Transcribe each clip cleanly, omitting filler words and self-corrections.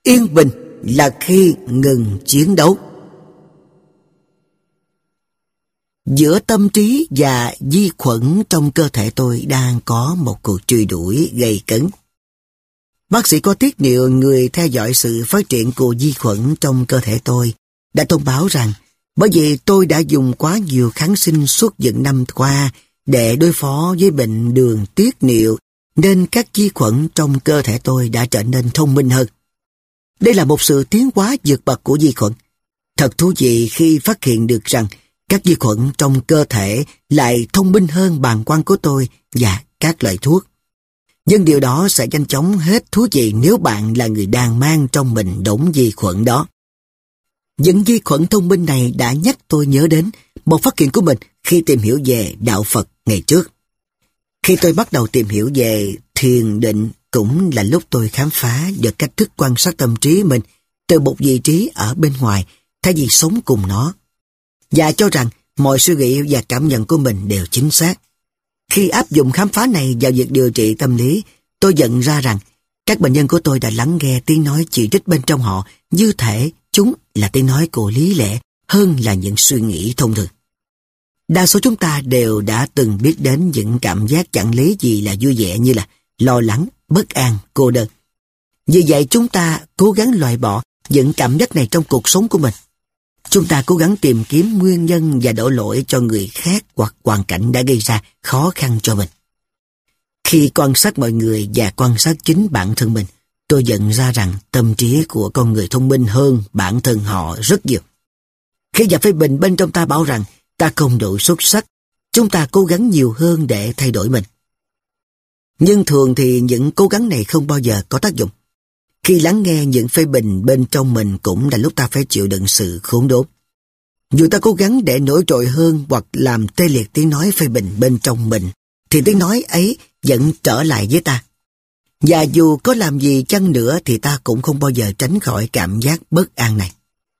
Yên bình là khi ngừng chiến đấu. Giữa tâm trí và vi khuẩn trong cơ thể tôi đang có một cuộc truy đuổi gay cấn. Bác sĩ có tiết niệu người theo dõi sự phát triển của vi khuẩn trong cơ thể tôi đã thông báo rằng bởi vì tôi đã dùng quá nhiều kháng sinh suốt những năm qua để đối phó với bệnh đường tiết niệu nên các vi khuẩn trong cơ thể tôi đã trở nên thông minh hơn. Đây là một sự tiến hóa vượt bậc của vi khuẩn. Thật thú vị khi phát hiện được rằng các vi khuẩn trong cơ thể lại thông minh hơn bàng quang của tôi và các loại thuốc. Nhưng điều đó sẽ nhanh chóng hết thú vị nếu bạn là người đang mang trong mình đống vi khuẩn đó. Những vi khuẩn thông minh này đã nhắc tôi nhớ đến một phát hiện của mình khi tìm hiểu về đạo Phật ngày trước. Khi tôi bắt đầu tìm hiểu về thiền định cũng là lúc tôi khám phá được cách thức quan sát tâm trí mình từ một vị trí ở bên ngoài thay vì sống cùng nó. Và cho rằng mọi suy nghĩ và cảm nhận của mình đều chính xác. Khi áp dụng khám phá này vào việc điều trị tâm lý, tôi nhận ra rằng các bệnh nhân của tôi đã lắng nghe tiếng nói chỉ trích bên trong họ như thể chúng là tiếng nói của lý lẽ hơn là những suy nghĩ thông thường. Đa số chúng ta đều đã từng biết đến những cảm giác chẳng lý gì là vui vẻ như là lo lắng, bất an, cô đơn. Vì vậy chúng ta cố gắng loại bỏ những cảm giác này trong cuộc sống của mình. Chúng ta cố gắng tìm kiếm nguyên nhân và đổ lỗi cho người khác hoặc hoàn cảnh đã gây ra khó khăn cho mình. Khi quan sát mọi người và quan sát chính bản thân mình, tôi nhận ra rằng tâm trí của con người thông minh hơn bản thân họ rất nhiều. Khi giả phê bình bên trong ta bảo rằng ta không đủ xuất sắc, chúng ta cố gắng nhiều hơn để thay đổi mình. Nhưng thường thì những cố gắng này không bao giờ có tác dụng. Khi lắng nghe những phê bình bên trong mình cũng là lúc ta phải chịu đựng sự khốn đốn. Dù ta cố gắng để nổi trội hơn hoặc làm tê liệt tiếng nói phê bình bên trong mình, thì tiếng nói ấy vẫn trở lại với ta. Và dù có làm gì chăng nữa thì ta cũng không bao giờ tránh khỏi cảm giác bất an này.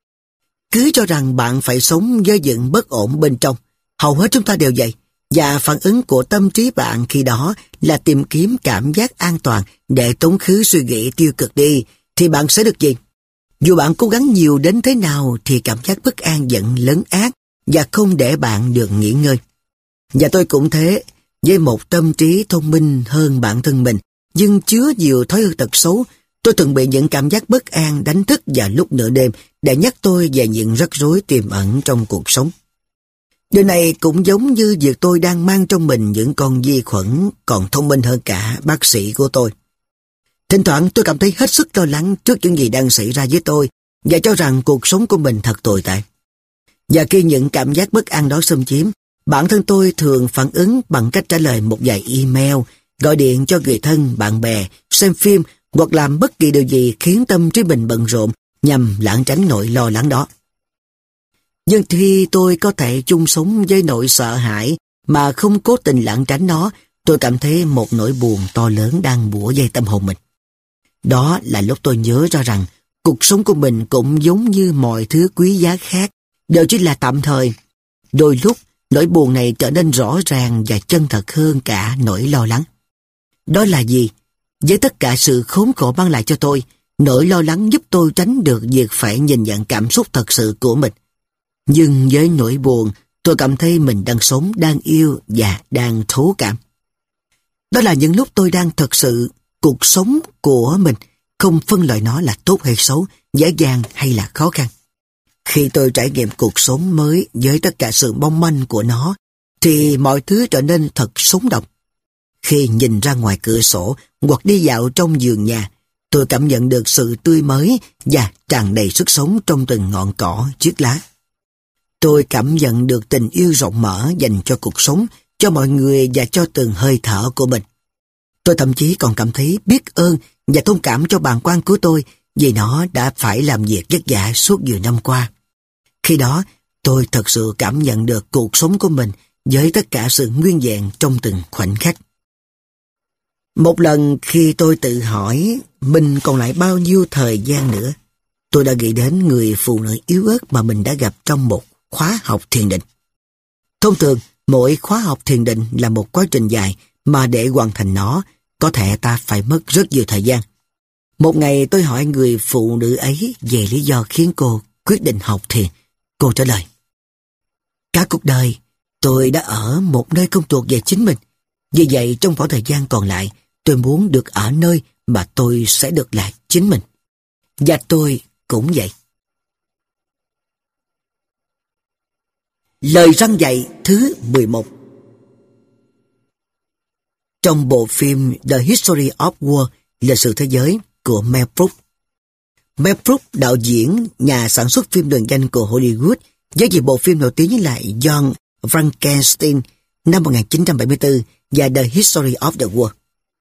Cứ cho rằng bạn phải sống với những bất ổn bên trong. Hầu hết chúng ta đều vậy. Và phản ứng của tâm trí bạn khi đó là tìm kiếm cảm giác an toàn để tống khứ suy nghĩ tiêu cực đi, thì bạn sẽ được gì? Dù bạn cố gắng nhiều đến thế nào thì cảm giác bất an vẫn lấn át và không để bạn được nghỉ ngơi. Và tôi cũng thế, với một tâm trí thông minh hơn bản thân mình, nhưng chứa nhiều thói hư tật xấu, tôi từng bị những cảm giác bất an đánh thức vào lúc nửa đêm để nhắc tôi về những rắc rối tiềm ẩn trong cuộc sống. Điều này cũng giống như việc tôi đang mang trong mình những con vi khuẩn còn thông minh hơn cả bác sĩ của tôi. Thỉnh thoảng tôi cảm thấy hết sức lo lắng trước những gì đang xảy ra với tôi và cho rằng cuộc sống của mình thật tồi tệ. Và khi những cảm giác bất an đó xâm chiếm, bản thân tôi thường phản ứng bằng cách trả lời một vài email, gọi điện cho người thân, bạn bè, xem phim hoặc làm bất kỳ điều gì khiến tâm trí mình bận rộn nhằm lảng tránh nỗi lo lắng đó. Nhưng khi tôi có thể chung sống với nỗi sợ hãi mà không cố tình lảng tránh nó, tôi cảm thấy một nỗi buồn to lớn đang bủa vây tâm hồn mình. Đó là lúc tôi nhớ ra rằng cuộc sống của mình cũng giống như mọi thứ quý giá khác, đều chỉ là tạm thời. Đôi lúc, nỗi buồn này trở nên rõ ràng và chân thật hơn cả nỗi lo lắng. Đó là gì? Với tất cả sự khốn khổ mang lại cho tôi, nỗi lo lắng giúp tôi tránh được việc phải nhìn nhận cảm xúc thật sự của mình. Nhưng với nỗi buồn, tôi cảm thấy mình đang sống, đang yêu và đang thấu cảm. Đó là những lúc tôi đang thật sự cuộc sống của mình, không phân loại nó là tốt hay xấu, dễ dàng hay là khó khăn. Khi tôi trải nghiệm cuộc sống mới với tất cả sự mong manh của nó, thì mọi thứ trở nên thật sống động. Khi nhìn ra ngoài cửa sổ hoặc đi dạo trong vườn nhà, tôi cảm nhận được sự tươi mới và tràn đầy sức sống trong từng ngọn cỏ, chiếc lá. Tôi cảm nhận được tình yêu rộng mở dành cho cuộc sống, cho mọi người và cho từng hơi thở của mình. Tôi thậm chí còn cảm thấy biết ơn và thông cảm cho bàng quang của tôi vì nó đã phải làm việc vất vả suốt nhiều năm qua. Khi đó, tôi thật sự cảm nhận được cuộc sống của mình với tất cả sự nguyên vẹn trong từng khoảnh khắc. Một lần khi tôi tự hỏi mình còn lại bao nhiêu thời gian nữa, tôi đã nghĩ đến người phụ nữ yếu ớt mà mình đã gặp trong một khóa học thiền định. Thông thường, mỗi khóa học thiền định là một quá trình dài mà để hoàn thành nó, có thể ta phải mất rất nhiều thời gian. Một ngày tôi hỏi người phụ nữ ấy về lý do khiến cô quyết định học thiền. Cô trả lời: cả cuộc đời, tôi đã ở một nơi không thuộc về chính mình. Vì vậy, trong khoảng thời gian còn lại, tôi muốn được ở nơi mà tôi sẽ được là chính mình. Và tôi cũng vậy. Lời răn dạy thứ 11. Trong bộ phim The History of War, lịch sử thế giới của Mel Brooks, Mel Brooks, đạo diễn, nhà sản xuất phim lừng danh của Hollywood, với nhiều bộ phim nổi tiếng là Young Frankenstein năm 1974 và The History of the War.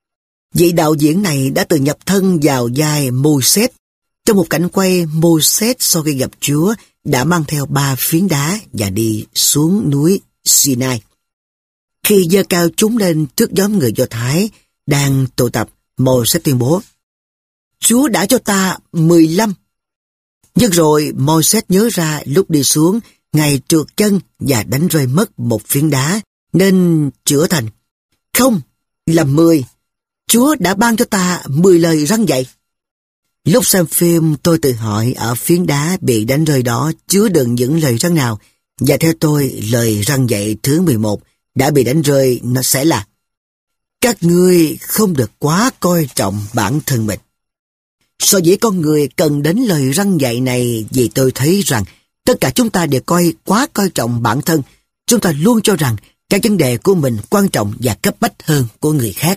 Vị đạo diễn này đã từng nhập thân vào vai Moses. Trong một cảnh quay, Moses sau khi gặp Chúa đã mang theo 3 phiến đá và đi xuống núi Sinai. Khi giơ cao chúng lên trước nhóm người Do Thái đang tụ tập, Moses tuyên bố: Chúa đã cho ta 15. Nhưng rồi Moses nhớ ra lúc đi xuống, Ngài trượt chân và đánh rơi mất một phiến đá, nên chữa thành: không, là 10. Chúa đã ban cho ta 10 lời răn dạy. Lúc xem phim, tôi tự hỏi ở phiến đá bị đánh rơi đó chứa đựng những lời răn nào, và theo tôi, lời răn dạy thứ 11 đã bị đánh rơi nó sẽ là: các ngươi không được quá coi trọng bản thân mình. Sở dĩ con người cần đến lời răn dạy này vì tôi thấy rằng tất cả chúng ta đều quá coi trọng bản thân. Chúng ta luôn cho rằng các vấn đề của mình quan trọng và cấp bách hơn của người khác.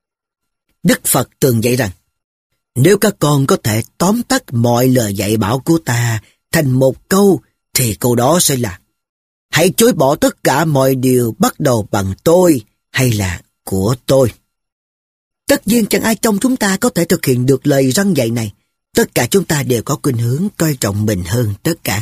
Đức Phật từng dạy rằng, nếu các con có thể tóm tắt mọi lời dạy bảo của ta thành một câu, thì câu đó sẽ là: hãy chối bỏ tất cả mọi điều bắt đầu bằng tôi hay là của tôi. Tất nhiên chẳng ai trong chúng ta có thể thực hiện được lời răn dạy này. Tất cả chúng ta đều có khuynh hướng coi trọng mình hơn tất cả.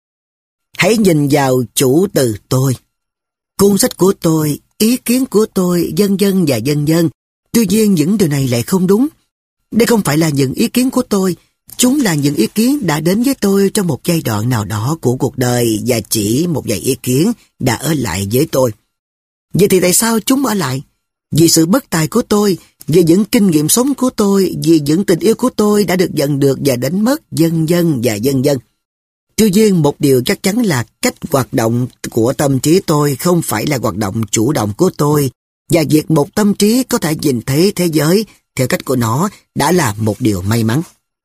Hãy nhìn vào chủ từ tôi, cuốn sách của tôi, ý kiến của tôi, vân vân và vân vân. Tuy nhiên những điều này lại không đúng. Đây không phải là những ý kiến của tôi. Chúng là những ý kiến đã đến với tôi trong một giai đoạn nào đó của cuộc đời, và chỉ một vài ý kiến đã ở lại với tôi. Vậy thì tại sao chúng ở lại? Vì sự bất tài của tôi, vì những kinh nghiệm sống của tôi, vì những tình yêu của tôi đã được nhận được và đánh mất, vân vân và vân vân. Tuy nhiên, một điều chắc chắn là cách hoạt động của tâm trí tôi không phải là hoạt động chủ động của tôi, và việc một tâm trí có thể nhìn thấy thế giới theo cách của nó đã là một điều may mắn.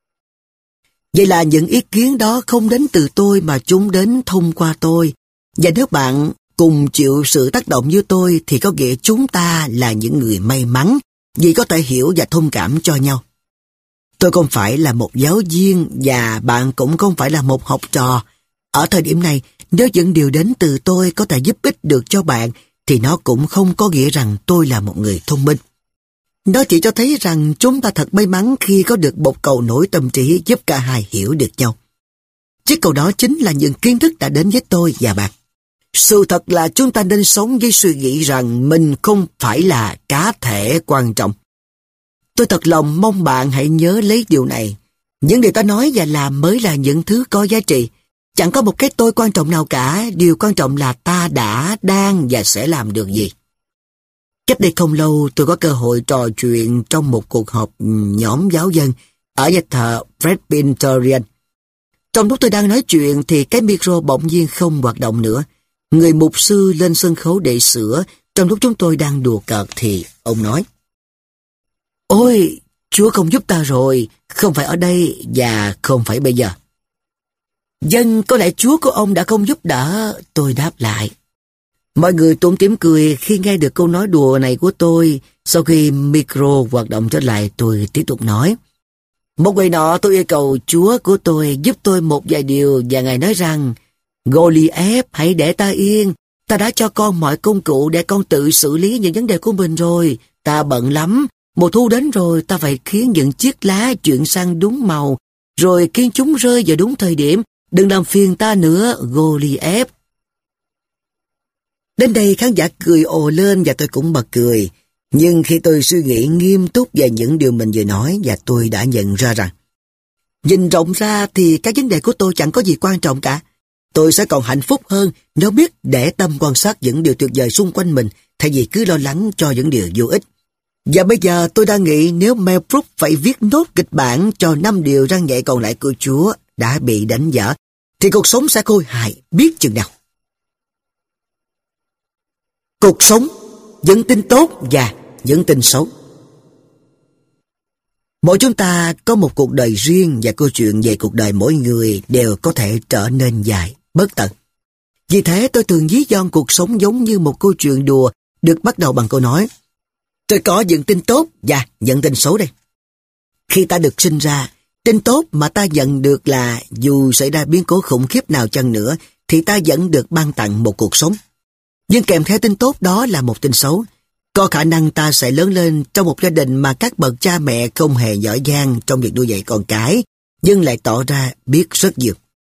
Vậy là những ý kiến đó không đến từ tôi mà chúng đến thông qua tôi. Và nếu bạn cùng chịu sự tác động như tôi thì có nghĩa chúng ta là những người may mắn vì có thể hiểu và thông cảm cho nhau. Tôi không phải là một giáo viên và bạn cũng không phải là một học trò. Ở thời điểm này, nếu những điều đến từ tôi có thể giúp ích được cho bạn thì nó cũng không có nghĩa rằng tôi là một người thông minh. Nó chỉ cho thấy rằng chúng ta thật may mắn khi có được một cầu nối tâm trí giúp cả hai hiểu được nhau. Chiếc cầu đó chính là những kiến thức đã đến với tôi và bạn. Sự thật là chúng ta nên sống với suy nghĩ rằng mình không phải là cá thể quan trọng. Tôi thật lòng mong bạn hãy nhớ lấy điều này. Những điều ta nói và làm mới là những thứ có giá trị. Chẳng có một cái tôi quan trọng nào cả. Điều quan trọng là ta đã, đang và sẽ làm được gì. Cách đây không lâu, tôi có cơ hội trò chuyện trong một cuộc họp nhóm giáo dân ở nhà thờ Presbyterian. Trong lúc tôi đang nói chuyện thì cái micro bỗng nhiên không hoạt động nữa. Người mục sư lên sân khấu để sửa. Trong lúc chúng tôi đang đùa cợt thì ông nói: ôi, Chúa không giúp ta rồi, không phải ở đây và không phải bây giờ. Dân, có lẽ Chúa của ông đã không giúp đỡ, tôi đáp lại. Mọi người tủm tỉm cười khi nghe được câu nói đùa này của tôi. Sau khi micro hoạt động trở lại, tôi tiếp tục nói: một ngày nọ tôi yêu cầu Chúa của tôi giúp tôi một vài điều, và Ngài nói rằng: Goliath, hãy để ta yên. Ta đã cho con mọi công cụ để con tự xử lý những vấn đề của mình rồi. Ta bận lắm. Mùa thu đến rồi, ta phải khiến những chiếc lá chuyển sang đúng màu, rồi khiến chúng rơi vào đúng thời điểm. Đừng làm phiền ta nữa, Goliath. Đến đây khán giả cười ồ lên và tôi cũng bật cười. Nhưng khi tôi suy nghĩ nghiêm túc về những điều mình vừa nói, và tôi đã nhận ra rằng nhìn rộng ra thì các vấn đề của tôi chẳng có gì quan trọng cả. Tôi sẽ còn hạnh phúc hơn nếu biết để tâm quan sát những điều tuyệt vời xung quanh mình thay vì cứ lo lắng cho những điều vô ích. Và bây giờ tôi đang nghĩ nếu Mel Brooks phải viết nốt kịch bản cho 5 điều răn dạy còn lại của Chúa đã bị đánh dở, thì cuộc sống sẽ khôi hài biết chừng nào. Cuộc sống, những tin tốt và những tin xấu. Mỗi chúng ta có một cuộc đời riêng và câu chuyện về cuộc đời mỗi người đều có thể trở nên dài, bất tận. Vì thế tôi thường ví von cuộc sống giống như một câu chuyện đùa được bắt đầu bằng câu nói: tôi có những tin tốt và những tin xấu đây. Khi ta được sinh ra, tin tốt mà ta nhận được là dù xảy ra biến cố khủng khiếp nào chăng nữa thì ta vẫn được ban tặng một cuộc sống. Nhưng kèm theo tin tốt đó là một tin xấu. Có khả năng ta sẽ lớn lên trong một gia đình mà các bậc cha mẹ không hề giỏi giang trong việc nuôi dạy con cái, nhưng lại tỏ ra biết rất nhiều.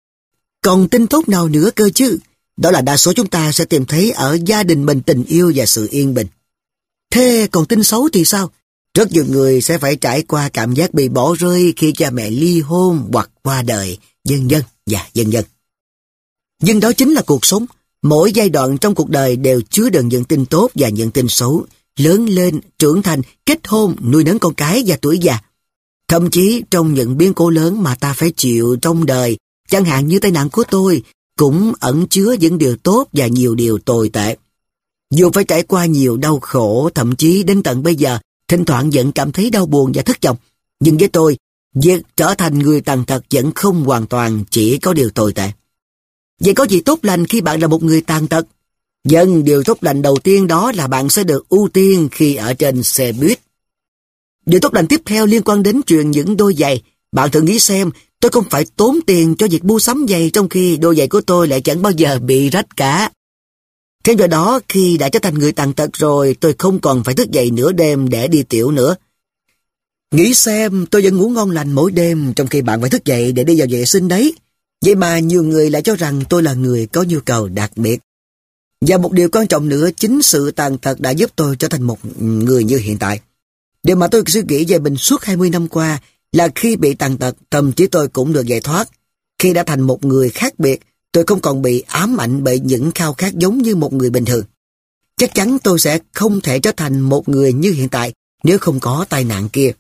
Còn tin tốt nào nữa cơ chứ? Đó là đa số chúng ta sẽ tìm thấy ở gia đình mình tình yêu và sự yên bình. Thế còn tin xấu thì sao? Rất nhiều người sẽ phải trải qua cảm giác bị bỏ rơi khi cha mẹ ly hôn hoặc qua đời, vân vân và vân vân. Nhưng đó chính là cuộc sống. Mỗi giai đoạn trong cuộc đời đều chứa đựng những tin tốt và những tin xấu. Lớn lên, trưởng thành, kết hôn, nuôi nấng con cái và tuổi già. Thậm chí trong những biến cố lớn mà ta phải chịu trong đời, chẳng hạn như tai nạn của tôi, cũng ẩn chứa những điều tốt và nhiều điều tồi tệ. Dù phải trải qua nhiều đau khổ, thậm chí đến tận bây giờ, thỉnh thoảng vẫn cảm thấy đau buồn và thất vọng. Nhưng với tôi, việc trở thành người tàn tật vẫn không hoàn toàn chỉ có điều tồi tệ. Vậy có gì tốt lành khi bạn là một người tàn tật? Vâng, điều tốt lành đầu tiên đó là bạn sẽ được ưu tiên khi ở trên xe buýt. Điều tốt lành tiếp theo liên quan đến chuyện những đôi giày. Bạn thử nghĩ xem, tôi không phải tốn tiền cho việc mua sắm giày trong khi đôi giày của tôi lại chẳng bao giờ bị rách cả. Thêm vào đó, khi đã trở thành người tàn tật rồi, tôi không còn phải thức dậy nửa đêm để đi tiểu nữa. Nghĩ xem, tôi vẫn ngủ ngon lành mỗi đêm trong khi bạn phải thức dậy để đi vào vệ sinh đấy. Vậy mà nhiều người lại cho rằng tôi là người có nhu cầu đặc biệt. Và một điều quan trọng nữa, chính sự tàn tật đã giúp tôi trở thành một người như hiện tại. Điều mà tôi suy nghĩ về mình suốt 20 năm qua là khi bị tàn tật, thậm chí tôi cũng được giải thoát. Khi đã thành một người khác biệt, tôi không còn bị ám ảnh bởi những khao khát giống như một người bình thường. Chắc chắn tôi sẽ không thể trở thành một người như hiện tại nếu không có tai nạn kia.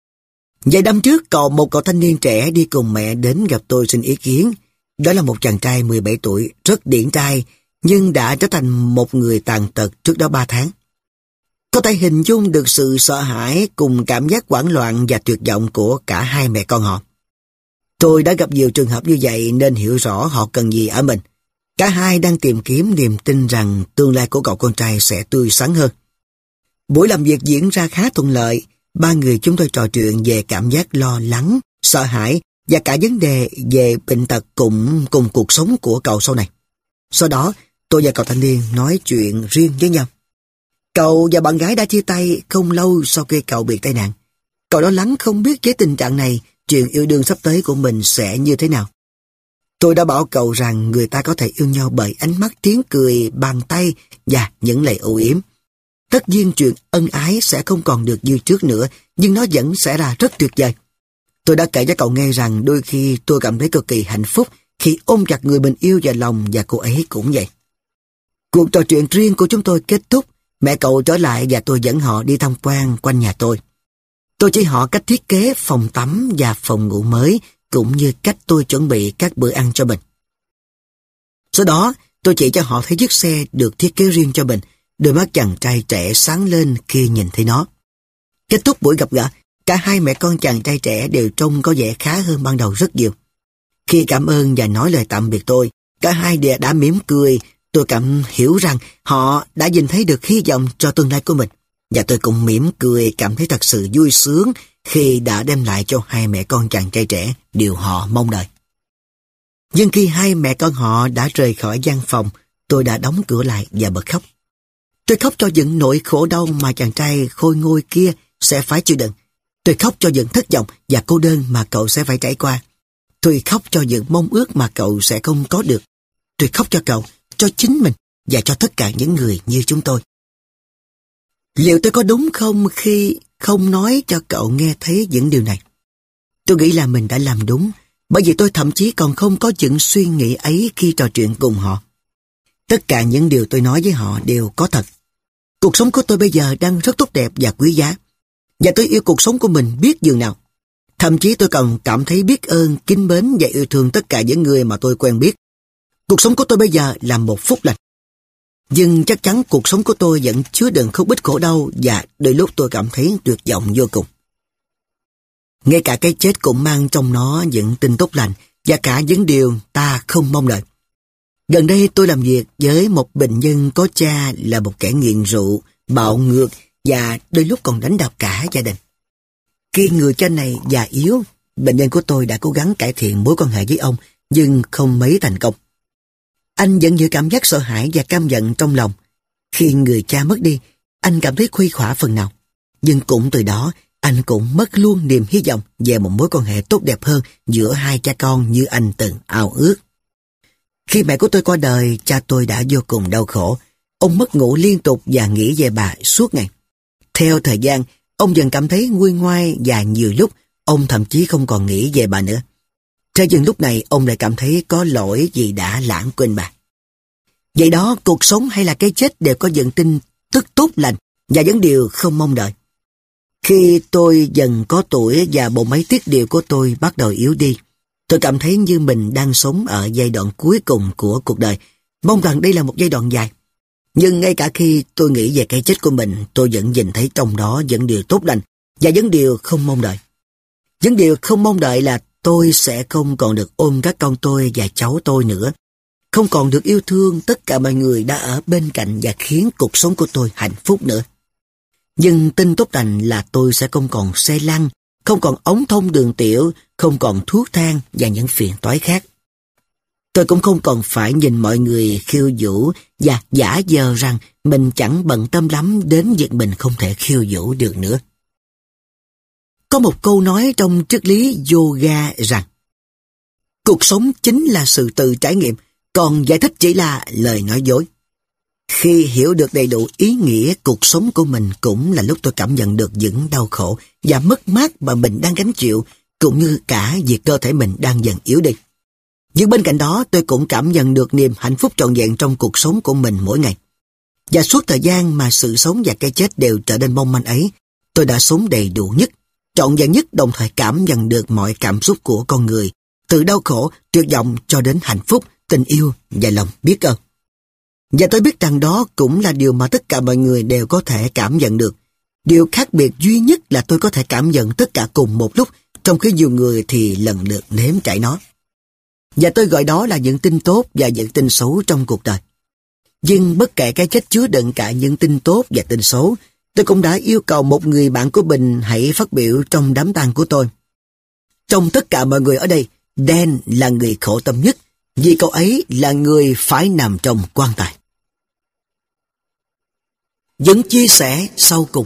Vài năm trước, còn một cậu thanh niên trẻ đi cùng mẹ đến gặp tôi xin ý kiến. Đó là một chàng trai 17 tuổi, rất điển trai, nhưng đã trở thành một người tàn tật trước đó 3 tháng. Có thể hình dung được sự sợ hãi cùng cảm giác hoảng loạn và tuyệt vọng của cả hai mẹ con họ. Tôi đã gặp nhiều trường hợp như vậy nên hiểu rõ họ cần gì ở mình. Cả hai đang tìm kiếm niềm tin rằng tương lai của cậu con trai sẽ tươi sáng hơn. Buổi làm việc diễn ra khá thuận lợi. Ba người chúng tôi trò chuyện về cảm giác lo lắng, sợ hãi và cả vấn đề về bệnh tật cùng cuộc sống của cậu sau này. Sau đó, tôi và cậu thanh niên nói chuyện riêng với nhau. Cậu và bạn gái đã chia tay không lâu sau khi cậu bị tai nạn. Cậu lo lắng không biết với tình trạng này, chuyện yêu đương sắp tới của mình sẽ như thế nào. Tôi đã bảo cậu rằng người ta có thể yêu nhau bởi ánh mắt, tiếng cười, bàn tay và những lời âu yếm. Tất nhiên chuyện ân ái sẽ không còn được như trước nữa, nhưng nó vẫn sẽ là rất tuyệt vời. Tôi đã kể cho cậu nghe rằng đôi khi tôi cảm thấy cực kỳ hạnh phúc khi ôm chặt người mình yêu vào lòng và cô ấy cũng vậy. Cuộc trò chuyện riêng của chúng tôi kết thúc, mẹ cậu trở lại và tôi dẫn họ đi tham quan quanh nhà tôi. Tôi chỉ họ cách thiết kế phòng tắm và phòng ngủ mới, cũng như cách tôi chuẩn bị các bữa ăn cho mình. Sau đó, tôi chỉ cho họ thấy chiếc xe được thiết kế riêng cho mình. Đôi mắt chàng trai trẻ sáng lên khi nhìn thấy nó. Kết thúc buổi gặp gỡ, cả hai mẹ con chàng trai trẻ đều trông có vẻ khá hơn ban đầu rất nhiều. Khi cảm ơn và nói lời tạm biệt tôi, cả hai đều đã mỉm cười. Tôi cảm hiểu rằng họ đã nhìn thấy được hy vọng cho tương lai của mình. Và tôi cũng mỉm cười, cảm thấy thật sự vui sướng khi đã đem lại cho hai mẹ con chàng trai trẻ điều họ mong đợi. Nhưng khi hai mẹ con họ đã rời khỏi gian phòng, tôi đã đóng cửa lại và bật khóc. Tôi khóc cho những nỗi khổ đau mà chàng trai khôi ngôi kia sẽ phải chịu đựng. Tôi khóc cho những thất vọng và cô đơn mà cậu sẽ phải trải qua. Tôi khóc cho những mong ước mà cậu sẽ không có được. Tôi khóc cho cậu, cho chính mình và cho tất cả những người như chúng tôi. Liệu tôi có đúng không khi không nói cho cậu nghe thấy những điều này? Tôi nghĩ là mình đã làm đúng, bởi vì tôi thậm chí còn không có những suy nghĩ ấy khi trò chuyện cùng họ. Tất cả những điều tôi nói với họ đều có thật. Cuộc sống của tôi bây giờ đang rất tốt đẹp và quý giá. Và tôi yêu cuộc sống của mình biết dường nào. Thậm chí tôi còn cảm thấy biết ơn, kính mến và yêu thương tất cả những người mà tôi quen biết. Cuộc sống của tôi bây giờ là một phúc lành. Nhưng chắc chắn cuộc sống của tôi vẫn chứa đựng không ít khổ đau và đôi lúc tôi cảm thấy tuyệt vọng vô cùng. Ngay cả cái chết cũng mang trong nó những tin tốt lành và cả những điều ta không mong đợi. Gần đây tôi làm việc với một bệnh nhân có cha là một kẻ nghiện rượu, bạo ngược và đôi lúc còn đánh đập cả gia đình. Khi người cha này già yếu, bệnh nhân của tôi đã cố gắng cải thiện mối quan hệ với ông nhưng không mấy thành công. Anh vẫn giữ cảm giác sợ hãi và căm giận trong lòng. Khi người cha mất đi, anh cảm thấy khuây khỏa phần nào. Nhưng cũng từ đó, anh cũng mất luôn niềm hy vọng về một mối quan hệ tốt đẹp hơn giữa hai cha con như anh từng ao ước. Khi mẹ của tôi qua đời, cha tôi đã vô cùng đau khổ. Ông mất ngủ liên tục và nghĩ về bà suốt ngày. Theo thời gian, ông dần cảm thấy nguôi ngoai và nhiều lúc ông thậm chí không còn nghĩ về bà nữa. Thế nhưng lúc này ông lại cảm thấy có lỗi vì đã lãng quên bà. Vậy đó, cuộc sống hay là cái chết đều có những tin tức tốt lành và những điều không mong đợi. Khi tôi dần có tuổi và bộ máy tiết điệu của tôi bắt đầu yếu đi, tôi cảm thấy như mình đang sống ở giai đoạn cuối cùng của cuộc đời. Mong rằng đây là một giai đoạn dài. Nhưng ngay cả khi tôi nghĩ về cái chết của mình, tôi vẫn nhìn thấy trong đó những điều tốt lành và những điều không mong đợi. Những điều không mong đợi là tôi sẽ không còn được ôm các con tôi và cháu tôi nữa. Không còn được yêu thương tất cả mọi người đã ở bên cạnh và khiến cuộc sống của tôi hạnh phúc nữa. Nhưng tin tốt lành là tôi sẽ không còn xe lăn, không còn ống thông đường tiểu, không còn thuốc thang và những phiền toái khác. Tôi cũng không còn phải nhìn mọi người khiêu vũ và giả vờ rằng mình chẳng bận tâm lắm đến việc mình không thể khiêu vũ được nữa. Có một câu nói trong triết lý yoga rằng cuộc sống chính là sự tự trải nghiệm, còn giải thích chỉ là lời nói dối. Khi hiểu được đầy đủ ý nghĩa cuộc sống của mình cũng là lúc tôi cảm nhận được những đau khổ và mất mát mà mình đang gánh chịu, cũng như cả việc cơ thể mình đang dần yếu đi. Nhưng bên cạnh đó tôi cũng cảm nhận được niềm hạnh phúc trọn vẹn trong cuộc sống của mình mỗi ngày. Và suốt thời gian mà sự sống và cái chết đều trở nên mong manh ấy, tôi đã sống đầy đủ nhất, trọn vẹn nhất, đồng thời cảm nhận được mọi cảm xúc của con người, từ đau khổ, tuyệt vọng cho đến hạnh phúc, tình yêu và lòng biết ơn. Và tôi biết rằng đó cũng là điều mà tất cả mọi người đều có thể cảm nhận được. Điều khác biệt duy nhất là tôi có thể cảm nhận tất cả cùng một lúc, trong khi nhiều người thì lần lượt nếm trải nó. Và tôi gọi đó là những tin tốt và những tin xấu trong cuộc đời. Nhưng bất kể cái chết chứa đựng cả những tin tốt và tin xấu, tôi cũng đã yêu cầu một người bạn của mình hãy phát biểu trong đám tang của tôi. Trong tất cả mọi người ở đây, Dan là người khổ tâm nhất, vì cậu ấy là người phải nằm trong quan tài. Những chia sẻ sau cùng.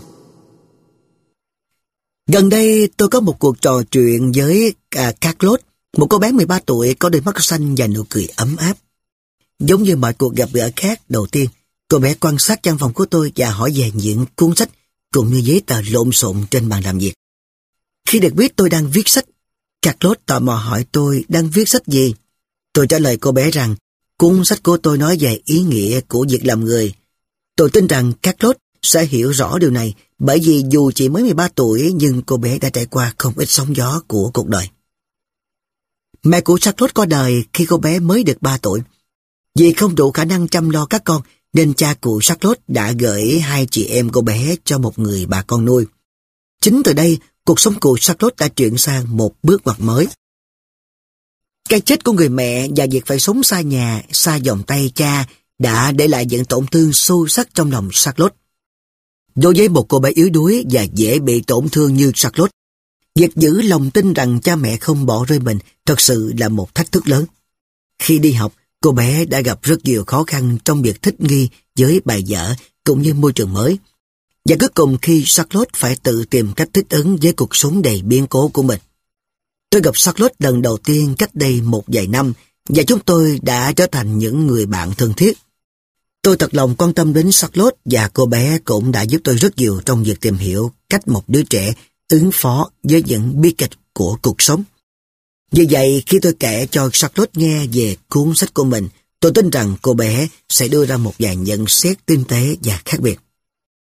Gần đây tôi có một cuộc trò chuyện với Carlot, một cô bé 13 tuổi có đôi mắt xanh và nụ cười ấm áp. Giống như mọi cuộc gặp gỡ khác, đầu tiên, cô bé quan sát căn phòng của tôi và hỏi về những cuốn sách cũng như giấy tờ lộn xộn trên bàn làm việc. Khi được biết tôi đang viết sách, Carlot tò mò hỏi tôi đang viết sách gì. Tôi trả lời cô bé rằng cuốn sách của tôi nói về ý nghĩa của việc làm người. Tôi tin rằng Carlot sẽ hiểu rõ điều này, bởi vì dù chỉ mới 13 tuổi nhưng cô bé đã trải qua không ít sóng gió của cuộc đời. Mẹ của Charlotte qua đời khi cô bé mới được 3 tuổi. Vì không đủ khả năng chăm lo các con, nên cha của Charlotte đã gửi hai chị em cô bé cho một người bà con nuôi. Chính từ đây, cuộc sống của Charlotte đã chuyển sang một bước ngoặt mới. Cái chết của người mẹ và việc phải sống xa nhà, xa vòng tay cha đã để lại những tổn thương sâu sắc trong lòng Charlotte. Đối với một cô bé yếu đuối và dễ bị tổn thương như Charlotte, việc giữ lòng tin rằng cha mẹ không bỏ rơi mình thật sự là một thách thức lớn. Khi đi học, cô bé đã gặp rất nhiều khó khăn trong việc thích nghi với bài vở cũng như môi trường mới. Và cuối cùng khi Charlotte phải tự tìm cách thích ứng với cuộc sống đầy biến cố của mình. Tôi gặp Charlotte lần đầu tiên cách đây một vài năm và chúng tôi đã trở thành những người bạn thân thiết. Tôi thật lòng quan tâm đến Charlotte và cô bé cũng đã giúp tôi rất nhiều trong việc tìm hiểu cách một đứa trẻ ứng phó với những bi kịch của cuộc sống. Vì vậy, khi tôi kể cho Charlotte nghe về cuốn sách của mình, tôi tin rằng cô bé sẽ đưa ra một vài nhận xét tinh tế và khác biệt.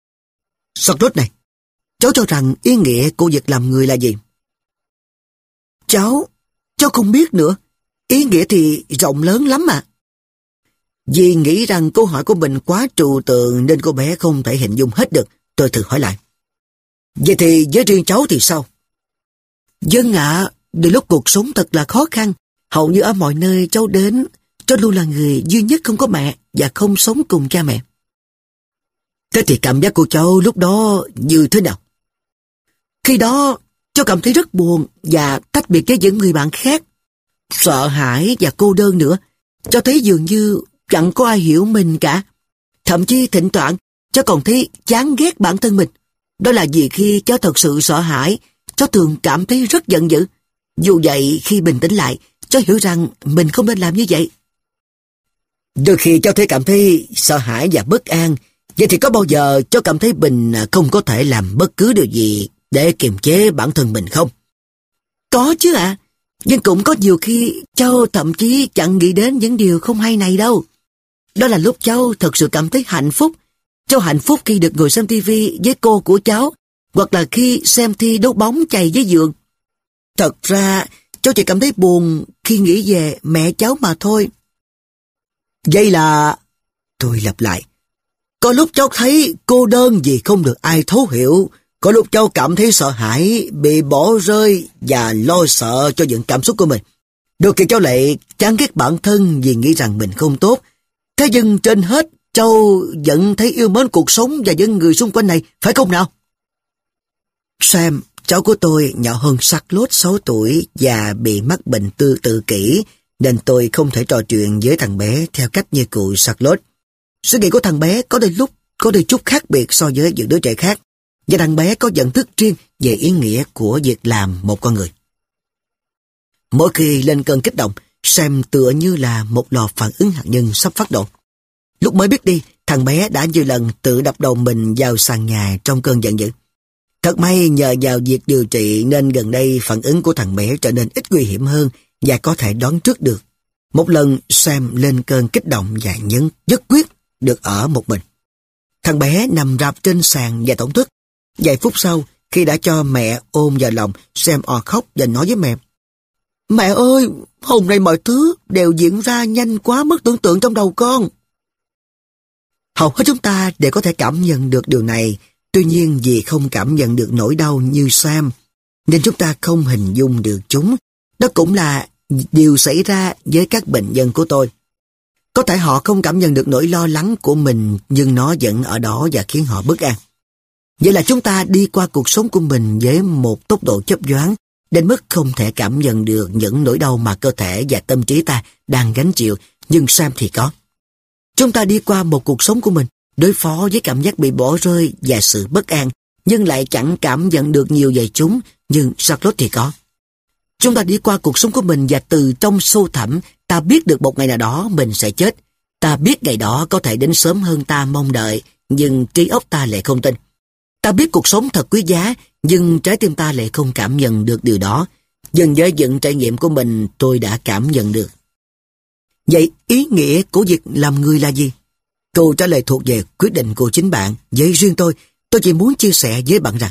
Charlotte này, cháu cho rằng ý nghĩa của việc làm người là gì? Cháu không biết nữa. Ý nghĩa thì rộng lớn lắm mà. Vì nghĩ rằng câu hỏi của mình quá trừu tượng nên cô bé không thể hình dung hết được. Tôi thử hỏi lại. Vậy thì với riêng cháu thì sao? Vâng ạ, đôi lúc cuộc sống thật là khó khăn. Hầu như ở mọi nơi cháu đến, cháu luôn là người duy nhất không có mẹ và không sống cùng cha mẹ. Thế thì cảm giác của cháu lúc đó như thế nào? Khi đó, cháu cảm thấy rất buồn và tách biệt với những người bạn khác. Sợ hãi và cô đơn nữa. Cháu thấy dường như chẳng có ai hiểu mình cả. Thậm chí thỉnh thoảng, cháu còn thấy chán ghét bản thân mình. Đó là vì khi cháu thật sự sợ hãi, cháu thường cảm thấy rất giận dữ. Dù vậy, khi bình tĩnh lại, cháu hiểu rằng mình không nên làm như vậy. Đôi khi cháu cảm thấy sợ hãi và bất an. Vậy thì có bao giờ cháu cảm thấy mình không có thể làm bất cứ điều gì để kiềm chế bản thân mình không? Có chứ ạ. Nhưng cũng có nhiều khi cháu thậm chí chẳng nghĩ đến những điều không hay này đâu. Đó là lúc cháu thật sự cảm thấy hạnh phúc. Cháu hạnh phúc khi được ngồi xem tivi với cô của cháu, hoặc là khi xem thi đấu bóng chày với giường. Thật ra, cháu chỉ cảm thấy buồn khi nghĩ về mẹ cháu mà thôi. Vậy là... Tôi lặp lại. Có lúc cháu thấy cô đơn vì không được ai thấu hiểu. Có lúc cháu cảm thấy sợ hãi, bị bỏ rơi và lo sợ cho những cảm xúc của mình. Đôi khi cháu lại chán ghét bản thân vì nghĩ rằng mình không tốt. Thế nhưng trên hết, cháu vẫn thấy yêu mến cuộc sống và những người xung quanh này, phải không nào? Sam, cháu của tôi nhỏ hơn Charlotte 6 tuổi và bị mắc bệnh tự kỷ, nên tôi không thể trò chuyện với thằng bé theo cách như cụ Charlotte. Suy nghĩ của thằng bé có đôi chút khác biệt so với những đứa trẻ khác, và thằng bé có nhận thức riêng về ý nghĩa của việc làm một con người. Mỗi khi lên cơn kích động, Sam tựa như là một lò phản ứng hạt nhân sắp phát nổ. Lúc mới biết đi, thằng bé đã nhiều lần tự đập đầu mình vào sàn nhà trong cơn giận dữ. Thật may nhờ vào việc điều trị nên gần đây phản ứng của thằng bé trở nên ít nguy hiểm hơn và có thể đoán trước được. Một lần Sam lên cơn kích động và nhất quyết được ở một mình. Thằng bé nằm rạp trên sàn và tổn thức. Vài phút sau, khi đã cho mẹ ôm vào lòng, Sam òa khóc và nói với mẹ: Mẹ ơi, hôm nay mọi thứ đều diễn ra nhanh quá mất tưởng tượng trong đầu con. Hầu hết chúng ta đều có thể cảm nhận được điều này, tuy nhiên vì không cảm nhận được nỗi đau như Sam, nên chúng ta không hình dung được chúng. Đó cũng là điều xảy ra với các bệnh nhân của tôi. Có thể họ không cảm nhận được nỗi lo lắng của mình, nhưng nó vẫn ở đó và khiến họ bất an. Vậy là chúng ta đi qua cuộc sống của mình với một tốc độ chớp nhoáng, đến mức không thể cảm nhận được những nỗi đau mà cơ thể và tâm trí ta đang gánh chịu, nhưng Sam thì có. Chúng ta đi qua một cuộc sống của mình, đối phó với cảm giác bị bỏ rơi và sự bất an, nhưng lại chẳng cảm nhận được nhiều về chúng, nhưng Charlotte thì có. Chúng ta đi qua cuộc sống của mình và từ trong sâu thẳm, ta biết được một ngày nào đó mình sẽ chết. Ta biết ngày đó có thể đến sớm hơn ta mong đợi, nhưng trí óc ta lại không tin. Ta biết cuộc sống thật quý giá, nhưng trái tim ta lại không cảm nhận được điều đó. Dần với những trải nghiệm của mình, tôi đã cảm nhận được. Vậy ý nghĩa của việc làm người là gì? Câu trả lời thuộc về quyết định của chính bạn. Với riêng tôi chỉ muốn chia sẻ với bạn rằng,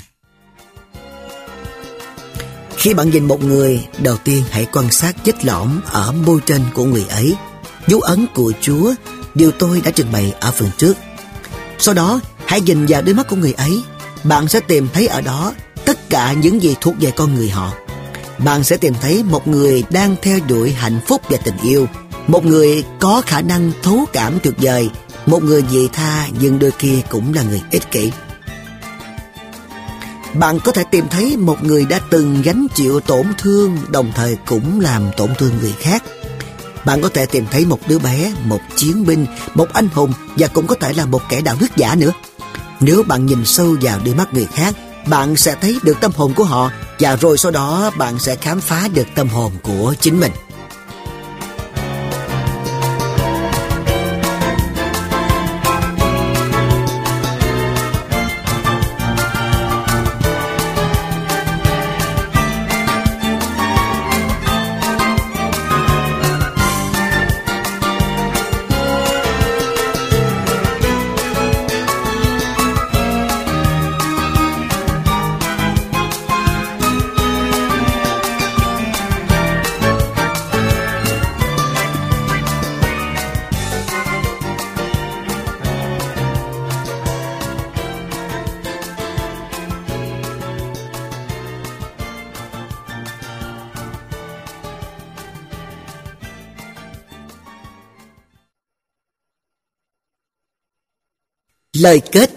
khi bạn nhìn một người, đầu tiên hãy quan sát vết lõm ở môi trên của người ấy, dấu ấn của Chúa, điều tôi đã trình bày ở phần trước. Sau đó, hãy nhìn vào đôi mắt của người ấy. Bạn sẽ tìm thấy ở đó tất cả những gì thuộc về con người họ. Bạn sẽ tìm thấy một người đang theo đuổi hạnh phúc và tình yêu, một người có khả năng thấu cảm tuyệt vời, một người vị tha nhưng đôi khi cũng là người ích kỷ. Bạn có thể tìm thấy một người đã từng gánh chịu tổn thương, đồng thời cũng làm tổn thương người khác. Bạn có thể tìm thấy một đứa bé, một chiến binh, một anh hùng và cũng có thể là một kẻ đạo đức giả nữa. Nếu bạn nhìn sâu vào đôi mắt người khác, bạn sẽ thấy được tâm hồn của họ và rồi sau đó bạn sẽ khám phá được tâm hồn của chính mình. Lời kết.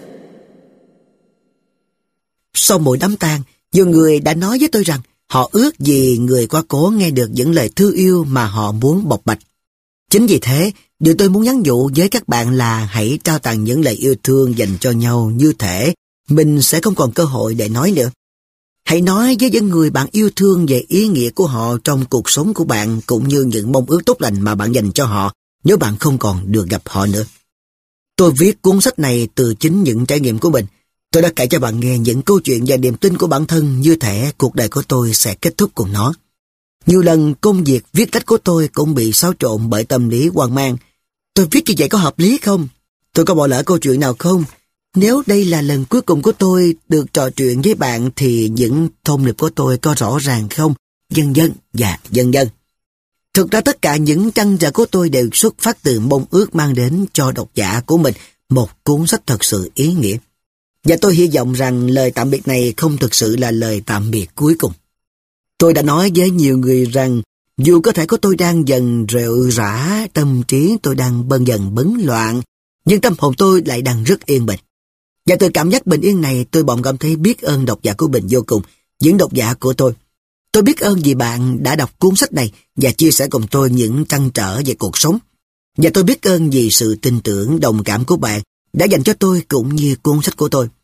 Sau mỗi đám tang, nhiều người đã nói với tôi rằng họ ước gì người qua cố nghe được những lời thương yêu mà họ muốn bộc bạch. Chính vì thế, điều tôi muốn nhắn nhủ với các bạn là hãy trao tặng những lời yêu thương dành cho nhau như thể mình sẽ không còn cơ hội để nói nữa. Hãy nói với những người bạn yêu thương về ý nghĩa của họ trong cuộc sống của bạn cũng như những mong ước tốt lành mà bạn dành cho họ nếu bạn không còn được gặp họ nữa. Tôi viết cuốn sách này từ chính những trải nghiệm của mình. Tôi đã kể cho bạn nghe những câu chuyện và niềm tin của bản thân như thể cuộc đời của tôi sẽ kết thúc cùng nó. Nhiều lần công việc viết lách của tôi cũng bị xáo trộn bởi tâm lý hoang mang. Tôi viết như vậy có hợp lý không? Tôi có bỏ lỡ câu chuyện nào không? Nếu đây là lần cuối cùng của tôi được trò chuyện với bạn thì những thông điệp của tôi có rõ ràng không? Vân vân và vân vân. Thực ra tất cả những trăn trở của tôi đều xuất phát từ mong ước mang đến cho độc giả của mình một cuốn sách thật sự ý nghĩa. Và tôi hy vọng rằng lời tạm biệt này không thực sự là lời tạm biệt cuối cùng. Tôi đã nói với nhiều người rằng dù cơ thể của tôi đang dần rệu rã, tâm trí tôi đang dần bấn loạn, nhưng tâm hồn tôi lại đang rất yên bình. Và từ cảm giác bình yên này tôi bỗng cảm thấy biết ơn độc giả của mình vô cùng, những độc giả của tôi. Tôi biết ơn vì bạn đã đọc cuốn sách này và chia sẻ cùng tôi những trăn trở về cuộc sống. Và tôi biết ơn vì sự tin tưởng, đồng cảm của bạn đã dành cho tôi cũng như cuốn sách của tôi.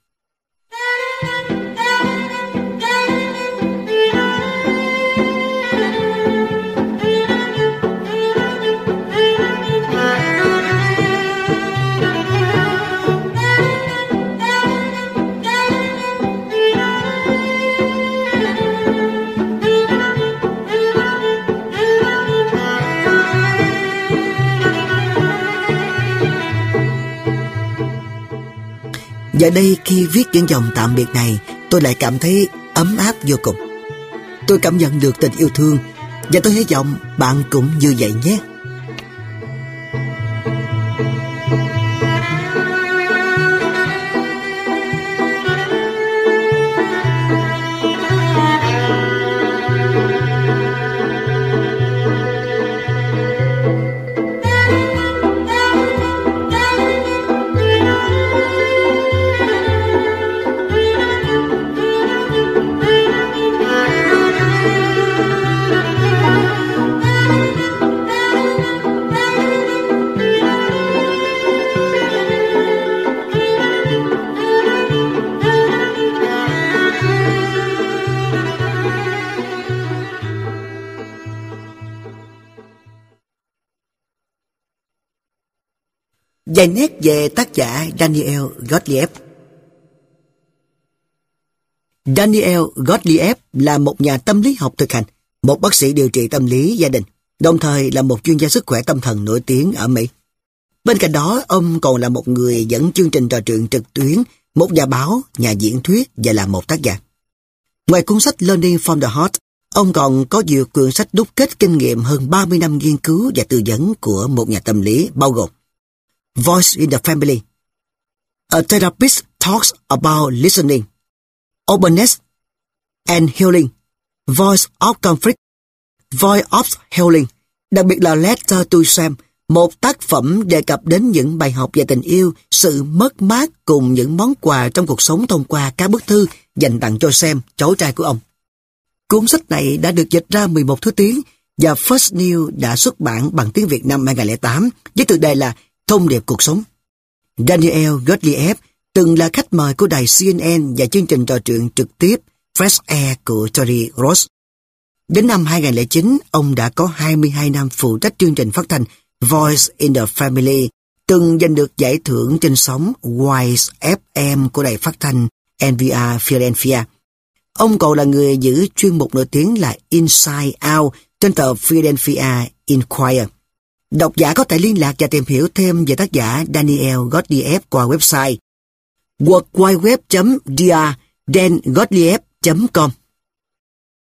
Giờ đây khi viết những dòng tạm biệt này, tôi lại cảm thấy ấm áp vô cùng. Tôi cảm nhận được tình yêu thương và tôi hy vọng bạn cũng như vậy nhé. Vài nét về tác giả Daniel Gottlieb. Daniel Gottlieb là một nhà tâm lý học thực hành, một bác sĩ điều trị tâm lý gia đình, đồng thời là một chuyên gia sức khỏe tâm thần nổi tiếng ở Mỹ. Bên cạnh đó, ông còn là một người dẫn chương trình trò chuyện trực tuyến, một nhà báo, nhà diễn thuyết và là một tác giả. Ngoài cuốn sách Learning from the Heart, ông còn có nhiều quyển sách đúc kết kinh nghiệm hơn 30 năm nghiên cứu và tư vấn của một nhà tâm lý, bao gồm Voice in the Family, A Therapist Talks About Listening, Openness and Healing, Voice of Conflict, Voice of Healing, đặc biệt là Letter to Sam, một tác phẩm đề cập đến những bài học về tình yêu, sự mất mát cùng những món quà trong cuộc sống thông qua các bức thư dành tặng cho Sam, cháu trai của ông. Cuốn sách này đã được dịch ra 11 thứ tiếng và First New đã xuất bản bằng tiếng Việt năm 2008 với tựa đề là Thông điệp cuộc sống. Daniel Gottlieb từng là khách mời của đài CNN và chương trình trò chuyện trực tiếp Fresh Air của Terry Gross. Đến năm 2009, ông đã có 22 năm phụ trách chương trình phát thanh Voice in the Family, từng giành được giải thưởng trên sóng Wise FM của đài phát thanh NPR Philadelphia. Ông còn là người giữ chuyên mục nổi tiếng là Inside Out trên tờ Philadelphia Inquirer. Độc giả có thể liên lạc và tìm hiểu thêm về tác giả Daniel Gottlieb qua website worldwideweb.drdangottlieb.com.